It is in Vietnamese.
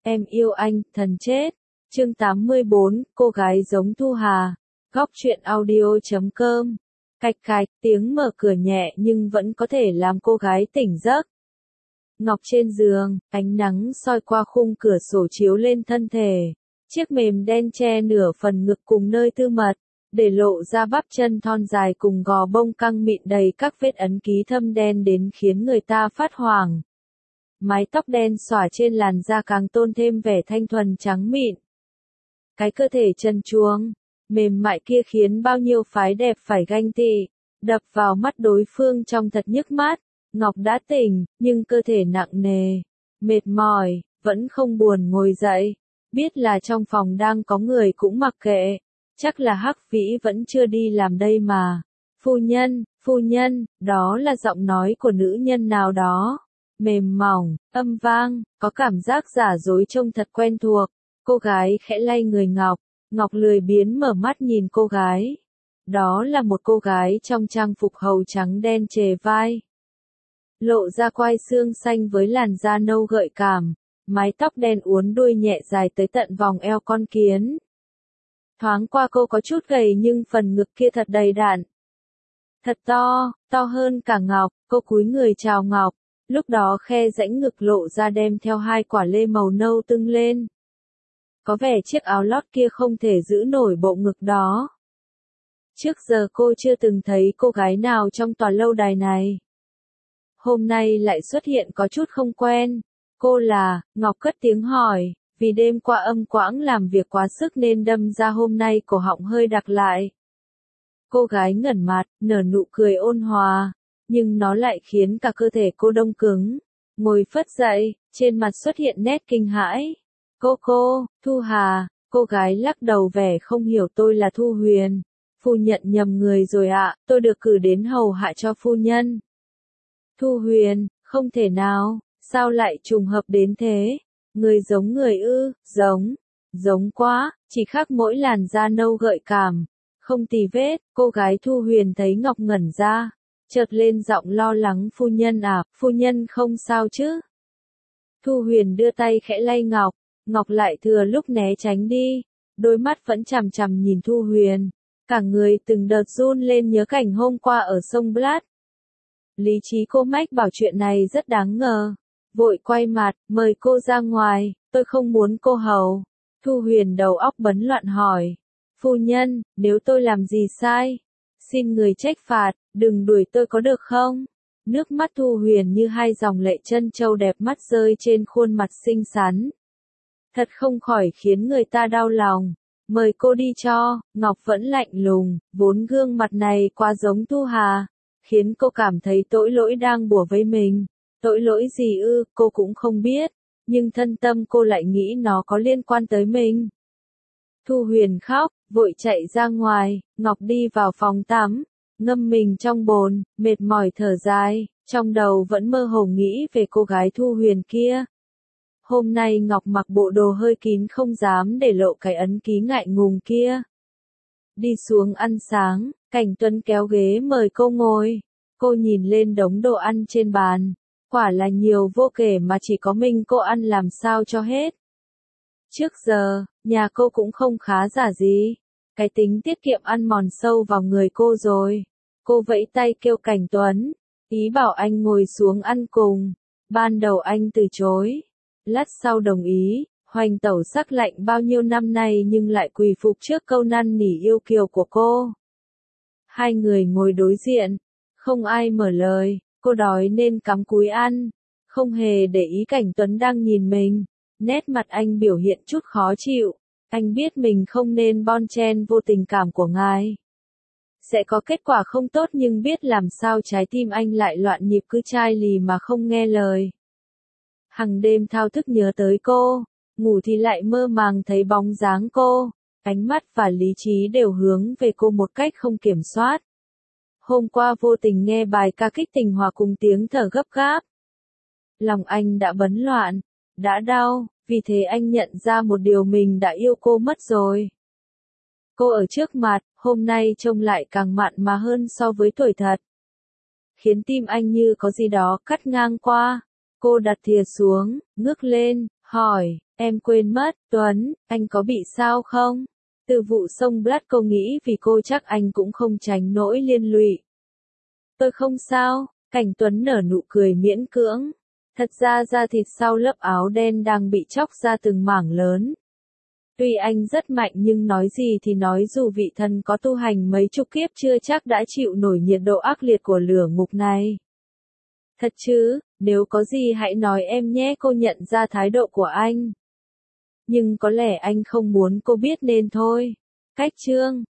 Em yêu anh, thần chết. Chương 84, cô gái giống Thu Hà. Góc truyện audio.com. Cạch cạch, tiếng mở cửa nhẹ nhưng vẫn có thể làm cô gái tỉnh giấc. Ngọc trên giường, ánh nắng soi qua khung cửa sổ chiếu lên thân thể. Chiếc mềm đen che nửa phần ngực cùng nơi tư mật, để lộ ra bắp chân thon dài cùng gò bông căng mịn đầy các vết ấn ký thâm đen đến khiến người ta phát hoảng. Mái tóc đen xõa trên làn da càng tôn thêm vẻ thanh thuần trắng mịn. Cái cơ thể trần truồng, mềm mại kia khiến bao nhiêu phái đẹp phải ganh tị, đập vào mắt đối phương trông thật nhức mắt. Ngọc đã tỉnh, nhưng cơ thể nặng nề, mệt mỏi, vẫn không buồn ngồi dậy. Biết là trong phòng đang có người cũng mặc kệ, chắc là Hắc Vĩ vẫn chưa đi làm đây mà. Phu nhân, đó là giọng nói của nữ nhân nào đó. Mềm mỏng, âm vang, có cảm giác giả dối trông thật quen thuộc. Cô gái khẽ lay người Ngọc, Ngọc lười biếng mở mắt nhìn cô gái. Đó là một cô gái trong trang phục hầu trắng đen chề vai. Lộ ra quai xương xanh với làn da nâu gợi cảm, mái tóc đen uốn đuôi nhẹ dài tới tận vòng eo con kiến. Thoáng qua cô có chút gầy nhưng phần ngực kia thật đầy đặn. Thật to hơn cả Ngọc, cô cúi người chào Ngọc, lúc đó khe rãnh ngực lộ ra đem theo hai quả lê màu nâu tưng lên. Có vẻ chiếc áo lót kia không thể giữ nổi bộ ngực đó. Trước giờ cô chưa từng thấy cô gái nào trong tòa lâu đài này. Hôm nay lại xuất hiện có chút không quen. Cô là, Ngọc cất tiếng hỏi, vì đêm qua âm quãng làm việc quá sức nên đâm ra hôm nay cổ họng hơi đặc lại. Cô gái ngẩn mặt, nở nụ cười ôn hòa, nhưng nó lại khiến cả cơ thể cô đông cứng. Ngồi phất dậy, trên mặt xuất hiện nét kinh hãi. Thu Hà, cô gái lắc đầu vẻ không hiểu. Tôi là Thu Huyền. Phu nhận nhầm người rồi ạ, tôi được cử đến hầu hạ cho phu nhân. Thu Huyền, không thể nào, sao lại trùng hợp đến thế? Người giống người ư? Giống quá, chỉ khác mỗi làn da nâu gợi cảm, không tì vết. Cô gái Thu Huyền thấy Ngọc ngẩn ra, chợt lên giọng lo lắng. Phu nhân à, phu nhân không sao chứ? Thu Huyền đưa tay khẽ lay Ngọc, Ngọc lại thừa lúc né tránh đi, đôi mắt vẫn chằm chằm nhìn Thu Huyền, cả người từng đợt run lên nhớ cảnh hôm qua ở sông Blat. Lý trí cô mách bảo chuyện này rất đáng ngờ, vội quay mặt, mời cô ra ngoài, tôi không muốn cô hầu. Thu Huyền đầu óc bấn loạn hỏi, phu nhân, nếu tôi làm gì sai, xin người trách phạt, đừng đuổi tôi có được không? Nước mắt Thu Huyền như hai dòng lệ trân châu đẹp mắt rơi trên khuôn mặt xinh xắn. Thật không khỏi khiến người ta đau lòng. Mời cô đi cho. Ngọc vẫn lạnh lùng, vốn gương mặt này quá giống Thu Hà, khiến cô cảm thấy tội lỗi đang bủa vây mình. Tội lỗi gì ư, cô cũng không biết, nhưng thân tâm cô lại nghĩ nó có liên quan tới mình. Thu Huyền khóc, vội chạy ra ngoài. Ngọc đi vào phòng tắm, ngâm mình trong bồn, mệt mỏi thở dài, trong đầu vẫn mơ hồ nghĩ về cô gái Thu Huyền kia. Hôm nay Ngọc mặc bộ đồ hơi kín không dám để lộ cái ấn ký ngại ngùng kia. Đi xuống ăn sáng, Cảnh Tuấn kéo ghế mời cô ngồi. Cô nhìn lên đống đồ ăn trên bàn, quả là nhiều vô kể mà chỉ có mình cô ăn làm sao cho hết. Trước giờ, nhà cô cũng không khá giả gì, cái tính tiết kiệm ăn mòn sâu vào người cô rồi. Cô vẫy tay kêu Cảnh Tuấn, ý bảo anh ngồi xuống ăn cùng. Ban đầu anh từ chối, lát sau đồng ý. Hoành tẩu sắc lạnh bao nhiêu năm nay nhưng lại quỳ phục trước câu năn nỉ yêu kiều của cô. Hai người ngồi đối diện, không ai mở lời, cô đói nên cắm cúi ăn, không hề để ý Cảnh Tuấn đang nhìn mình. Nét mặt anh biểu hiện chút khó chịu, anh biết mình không nên bon chen vô tình cảm của ngài. Sẽ có kết quả không tốt nhưng biết làm sao trái tim anh lại loạn nhịp cứ chai lì mà không nghe lời. Hằng đêm thao thức nhớ tới cô, ngủ thì lại mơ màng thấy bóng dáng cô, ánh mắt và lý trí đều hướng về cô một cách không kiểm soát. Hôm qua vô tình nghe bài ca kích tình hòa cùng tiếng thở gấp gáp. Lòng anh đã bấn loạn, đã đau, vì thế anh nhận ra một điều mình đã yêu cô mất rồi. Cô ở trước mặt, hôm nay trông lại càng mặn mà hơn so với tuổi thật. Khiến tim anh như có gì đó cắt ngang qua. Cô đặt thìa xuống, ngước lên, hỏi, Em quên mất, Tuấn, anh có bị sao không? Từ vụ sông Black cô nghĩ vì cô chắc anh cũng không tránh nỗi liên lụy. Tôi không sao, Cảnh Tuấn nở nụ cười miễn cưỡng. Thật ra da thịt sau lớp áo đen đang bị chóc ra từng mảng lớn. Tuy anh rất mạnh nhưng nói gì thì nói dù vị thần có tu hành mấy chục kiếp chưa chắc đã chịu nổi nhiệt độ ác liệt của lửa ngục này. Thật chứ, nếu có gì hãy nói em nhé, cô nhận ra thái độ của anh. Nhưng có lẽ anh không muốn cô biết nên thôi. Cách chương